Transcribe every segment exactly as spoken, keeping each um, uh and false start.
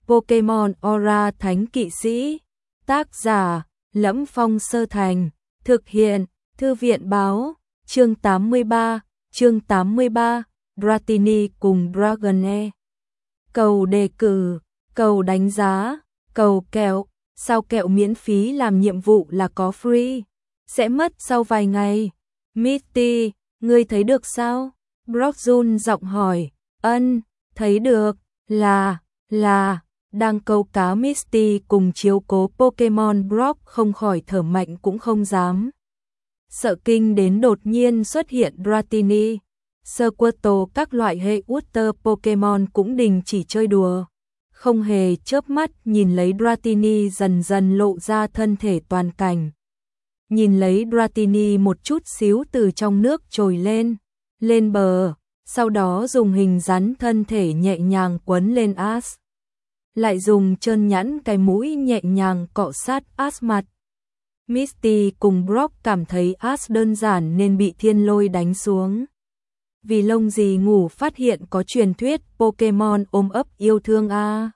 Pokemon Aura Thánh Kỵ Sĩ. Tác giả: Lẫm Phong Sơ Thành. Thực hiện: Thư viện báo. Chương tám mươi ba. Chương tám mươi ba. Dratini cùng Dragonair. Cầu đề cử, cầu đánh giá, cầu kẹo. Sao kẹo miễn phí làm nhiệm vụ là có free? Sẽ mất sau vài ngày. Misty, ngươi thấy được sao? Brock run giọng hỏi. Ân, thấy được. Là, là. Đang câu cá Misty cùng chiếu cố Pokemon, Brock không khỏi thở mạnh cũng không dám. Sợ kinh đến đột nhiên xuất hiện Dratini. Squirtle các loại hệ Water Pokemon cũng đình chỉ chơi đùa. Không hề chớp mắt nhìn lấy Dratini dần dần lộ ra thân thể toàn cảnh. Nhìn lấy Dratini một chút xíu từ trong nước trồi lên, lên bờ, sau đó dùng hình rắn thân thể nhẹ nhàng quấn lên Ash. Lại dùng trơn nhẵn cái mũi nhẹ nhàng cọ sát Ash mặt. Misty cùng Brock cảm thấy Ash đơn giản nên bị thiên lôi đánh xuống. Vì lông gì ngủ phát hiện có truyền thuyết Pokemon ôm ấp yêu thương a. À.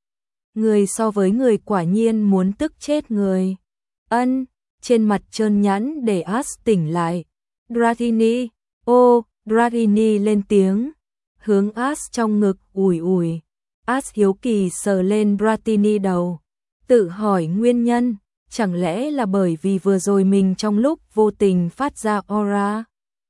Người so với người quả nhiên muốn tức chết người. Ân, trên mặt trơn nhẵn để Ash tỉnh lại. Dratini, ô, Dratini lên tiếng, hướng Ash trong ngực ủi ủi. Ash hiếu kỳ sờ lên Dratini đầu, tự hỏi nguyên nhân, chẳng lẽ là bởi vì vừa rồi mình trong lúc vô tình phát ra aura.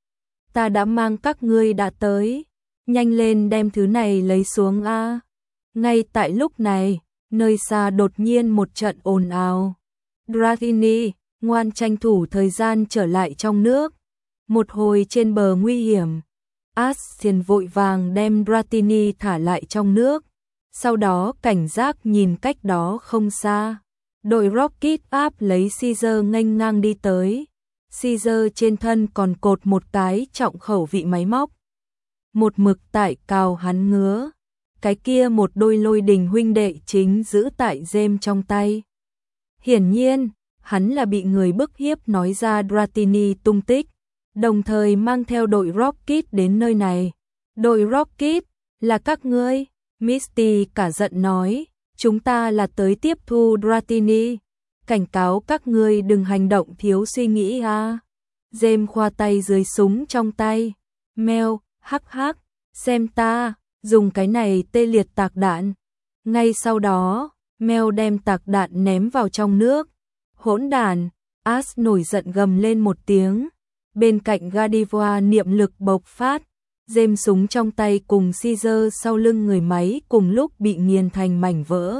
Ta đã mang các ngươi đã tới, nhanh lên đem thứ này lấy xuống a. À. Ngay tại lúc này, nơi xa đột nhiên một trận ồn ào. Dratini, ngoan tranh thủ thời gian trở lại trong nước. Một hồi trên bờ nguy hiểm, Ash liền vội vàng đem Dratini thả lại trong nước. Sau đó cảnh giác nhìn cách đó không xa. Đội Rocket áp lấy Caesar nghênh ngang đi tới. Caesar trên thân còn cột một cái trọng khẩu vị máy móc. Một mực tại cào hắn ngứa. Cái kia một đôi lôi đình huynh đệ chính giữ tại gem trong tay. Hiển nhiên, hắn là bị người bức hiếp nói ra Dratini tung tích, đồng thời mang theo đội Rocket đến nơi này. Đội Rocket, là các ngươi? Misty cả giận nói, chúng ta là tới tiếp thu Dratini. Cảnh cáo các ngươi đừng hành động thiếu suy nghĩ ha. Gem khoa tay dưới súng trong tay. Mèo, hắc hắc, xem ta, dùng cái này tê liệt tạc đạn. Ngay sau đó, Mèo đem tạc đạn ném vào trong nước. Hỗn đản, Ash nổi giận gầm lên một tiếng. Bên cạnh Gardevoir niệm lực bộc phát. Gem súng trong tay cùng Caesar sau lưng người máy cùng lúc bị nghiền thành mảnh vỡ.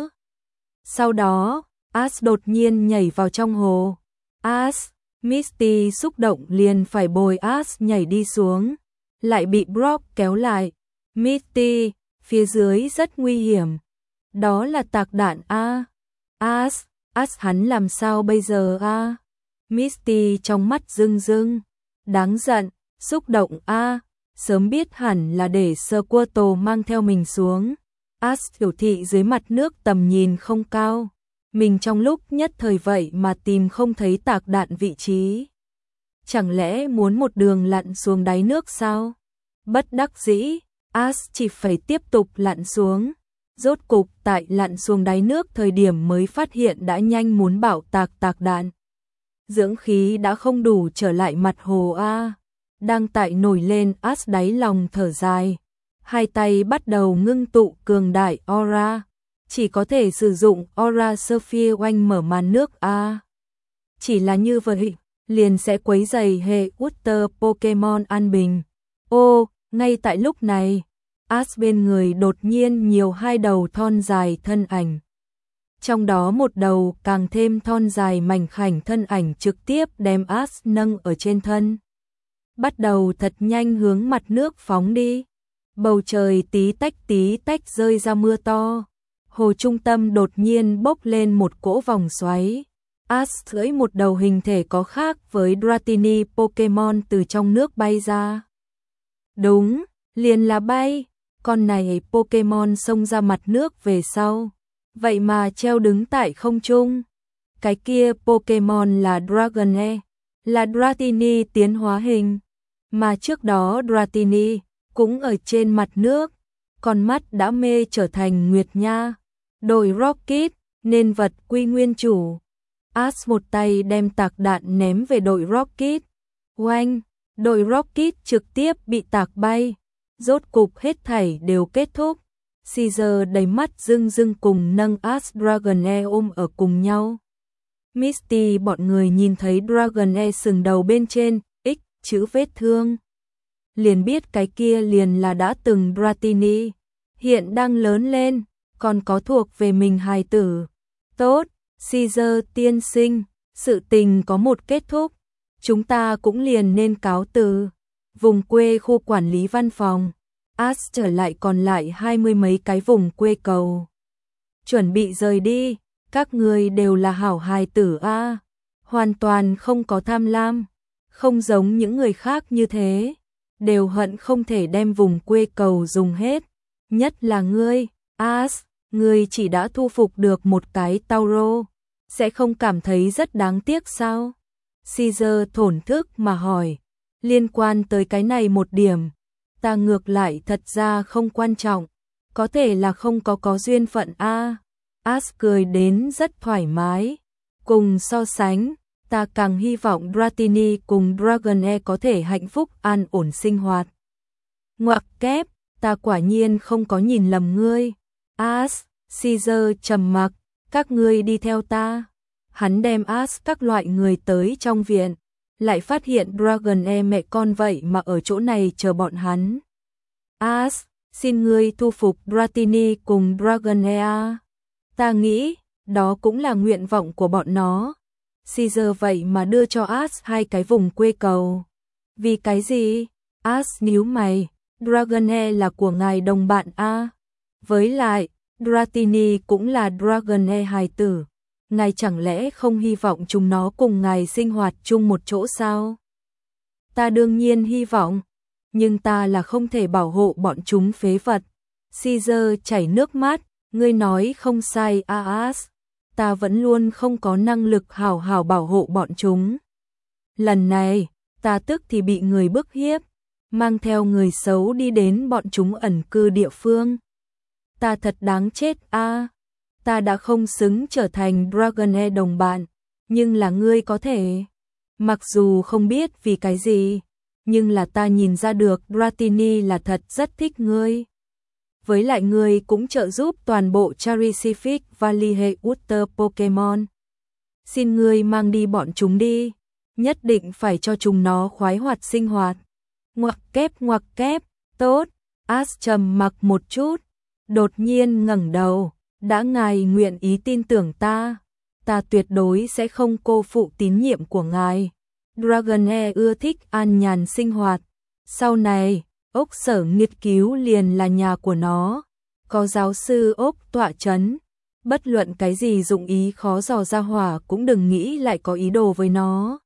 Sau đó, Ash đột nhiên nhảy vào trong hồ. Ash, Misty xúc động liền phải bồi Ash nhảy đi xuống, lại bị Brock kéo lại. Misty, phía dưới rất nguy hiểm. Đó là tạc đạn a. Ash, Ash hắn làm sao bây giờ a? Misty trong mắt rưng rưng, đáng giận, xúc động a, sớm biết hẳn là để Squirtle mang theo mình xuống. Ash biểu thị dưới mặt nước tầm nhìn không cao. Mình trong lúc nhất thời vậy mà tìm không thấy tạc đạn vị trí. Chẳng lẽ muốn một đường lặn xuống đáy nước sao? Bất đắc dĩ, Ash chỉ phải tiếp tục lặn xuống. Rốt cục tại lặn xuống đáy nước thời điểm mới phát hiện đã nhanh muốn bảo tạc tạc đạn. Dưỡng khí đã không đủ trở lại mặt hồ a. Đang tại nổi lên, Ash đáy lòng thở dài. Hai tay bắt đầu ngưng tụ cường đại aura. Chỉ có thể sử dụng Aura Sphere oanh mở màn nước a. À. Chỉ là như vậy, liền sẽ quấy rầy hệ Water Pokemon an bình. Ô, ngay tại lúc này, Ash bên người đột nhiên nhiều hai đầu thon dài thân ảnh. Trong đó một đầu càng thêm thon dài mảnh khảnh thân ảnh trực tiếp đem Ash nâng ở trên thân. Bắt đầu thật nhanh hướng mặt nước phóng đi. Bầu trời tí tách tí tách rơi ra mưa to. Hồ trung tâm đột nhiên bốc lên một cỗ vòng xoáy. Ash cưỡi một đầu hình thể có khác với Dratini Pokemon từ trong nước bay ra. Đúng, liền là bay. Con này Pokemon xông ra mặt nước về sau. Vậy mà treo đứng tại không trung. Cái kia Pokemon là Dragonair, là Dratini tiến hóa hình. Mà trước đó Dratini cũng ở trên mặt nước. Con mắt đã mê trở thành Nguyệt Nha. Đội Rocket, nên vật quy nguyên chủ. Ash một tay đem tạc đạn ném về đội Rocket. Oanh, đội Rocket trực tiếp bị tạc bay. Rốt cục hết thảy đều kết thúc. Caesar đầy mắt rưng rưng cùng nâng Ash Dragonair ôm ở cùng nhau. Misty bọn người nhìn thấy Dragonair sừng đầu bên trên, X chữ vết thương. Liền biết cái kia liền là đã từng Dratini. Hiện đang lớn lên, còn có thuộc về mình hài tử. Tốt, Caesar tiên sinh, sự tình có một kết thúc. Chúng ta cũng liền nên cáo từ. Vùng quê khu quản lý văn phòng. Ash trở lại còn lại hai mươi mấy cái vùng quê cầu. Chuẩn bị rời đi, các người đều là hảo hài tử a, hoàn toàn không có tham lam, không giống những người khác như thế, đều hận không thể đem vùng quê cầu dùng hết, nhất là ngươi, Ash, ngươi chỉ đã thu phục được một cái Tauro, sẽ không cảm thấy rất đáng tiếc sao? Caesar thổn thức mà hỏi, liên quan tới cái này một điểm, ta ngược lại thật ra không quan trọng, có thể là không có có duyên phận a. Ash cười đến rất thoải mái, cùng so sánh, ta càng hy vọng Dratini cùng Dragonair có thể hạnh phúc an ổn sinh hoạt. Ngoặc kép, ta quả nhiên không có nhìn lầm ngươi. Ash, Caesar trầm mặc, các ngươi đi theo ta. Hắn đem Ash các loại người tới trong viện, lại phát hiện Dragonair mẹ con vậy mà ở chỗ này chờ bọn hắn. Ash, xin ngươi thu phục Dratini cùng Dragonair. Ta nghĩ, đó cũng là nguyện vọng của bọn nó. Caesar vậy mà đưa cho Ash hai cái vùng quê cầu. Vì cái gì? Ash nhíu mày, Dragonair là của ngài đồng bạn a. Với lại, Dratini cũng là Dragonair hài tử. Ngài chẳng lẽ không hy vọng chúng nó cùng ngài sinh hoạt chung một chỗ sao? Ta đương nhiên hy vọng, nhưng ta là không thể bảo hộ bọn chúng phế vật. Caesar chảy nước mắt, ngươi nói không sai a Ash, ta vẫn luôn không có năng lực hảo hảo bảo hộ bọn chúng. Lần này, ta tức thì bị người bức hiếp, mang theo người xấu đi đến bọn chúng ẩn cư địa phương. Ta thật đáng chết a. Ta đã không xứng trở thành Dragonair đồng bạn, nhưng là ngươi có thể. Mặc dù không biết vì cái gì, nhưng là ta nhìn ra được Dratini là thật rất thích ngươi. Với lại ngươi cũng trợ giúp toàn bộ Charisific Valley hệ Water Pokemon. Xin ngươi mang đi bọn chúng đi, nhất định phải cho chúng nó khoái hoạt sinh hoạt. Ngoặc kép ngoặc kép, tốt. Ash trầm mặc một chút, đột nhiên ngẩng đầu. Đã ngài nguyện ý tin tưởng ta, ta tuyệt đối sẽ không cô phụ tín nhiệm của ngài. Dragonair ưa thích an nhàn sinh hoạt. Sau này, ốc sở nghiên cứu liền là nhà của nó. Có giáo sư ốc tọa chấn. Bất luận cái gì dụng ý khó dò ra hỏa cũng đừng nghĩ lại có ý đồ với nó.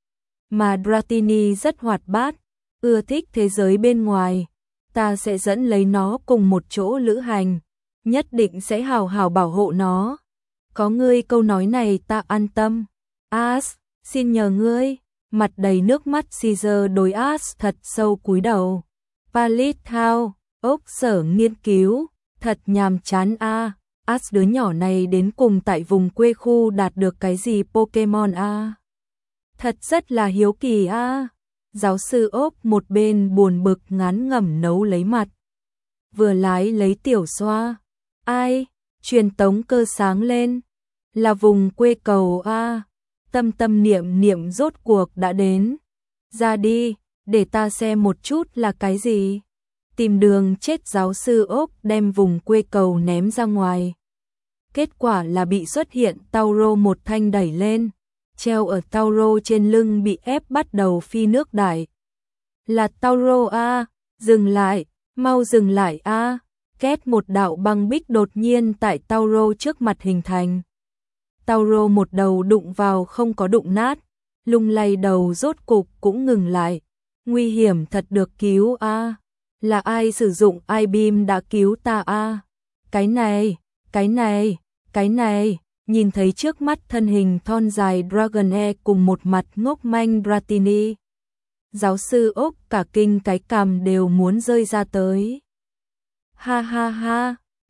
Mà Dratini rất hoạt bát, ưa thích thế giới bên ngoài. Ta sẽ dẫn lấy nó cùng một chỗ lữ hành. Nhất định sẽ hào hào bảo hộ nó. Có ngươi câu nói này ta an tâm. Ash, xin nhờ ngươi. Mặt đầy nước mắt Caesar đối Ash thật sâu cúi đầu. Pallet Town, ốc sở nghiên cứu, thật nhàm chán a. À. Ash đứa nhỏ này đến cùng tại vùng quê khu đạt được cái gì Pokemon a? À. Thật rất là hiếu kỳ a. À. Giáo sư ốc một bên buồn bực ngán ngẩm nấu lấy mặt. Vừa lái lấy tiểu xoa. Ai? Truyền tống cơ sáng lên. Là vùng quê cầu a. Tâm tâm niệm niệm rốt cuộc đã đến. Ra đi, để ta xem một chút là cái gì. Tìm đường chết giáo sư ốc đem vùng quê cầu ném ra ngoài. Kết quả là bị xuất hiện Tauro một thanh đẩy lên. Treo ở Tauro trên lưng bị ép bắt đầu phi nước đại. Là Tauro a, dừng lại, mau dừng lại a. Két một đạo băng bích đột nhiên tại Tauro trước mặt hình thành. Tauro một đầu đụng vào không có đụng nát, lung lay đầu rốt cục cũng ngừng lại. Nguy hiểm thật được cứu a. À. Là ai sử dụng I-beam đã cứu ta a? À. Cái này, cái này, cái này, nhìn thấy trước mắt thân hình thon dài Dragonair cùng một mặt ngốc manh Dratini. Giáo sư ốc cả kinh cái cằm đều muốn rơi ra tới. Ha ha ha,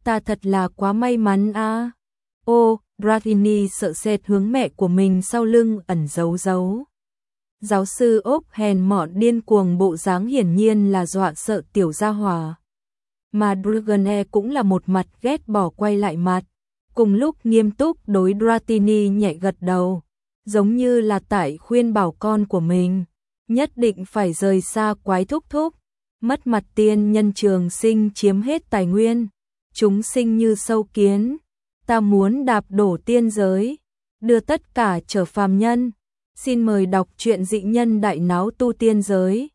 ta thật là quá may mắn a. Ô, Dratini sợ sệt hướng mẹ của mình sau lưng ẩn giấu giấu. Giáo sư ốp hèn mọn điên cuồng bộ dáng hiển nhiên là dọa sợ tiểu gia hỏa. Mà Dragonet cũng là một mặt ghét bỏ quay lại mặt, cùng lúc nghiêm túc đối Dratini nhẹ gật đầu, giống như là tại khuyên bảo con của mình, nhất định phải rời xa quái thúc thúc, mất mặt tiên nhân trường sinh chiếm hết tài nguyên, chúng sinh như sâu kiến, ta muốn đạp đổ tiên giới, đưa tất cả trở phàm nhân. Xin mời đọc truyện Dị Nhân Đại Náo Tu Tiên Giới.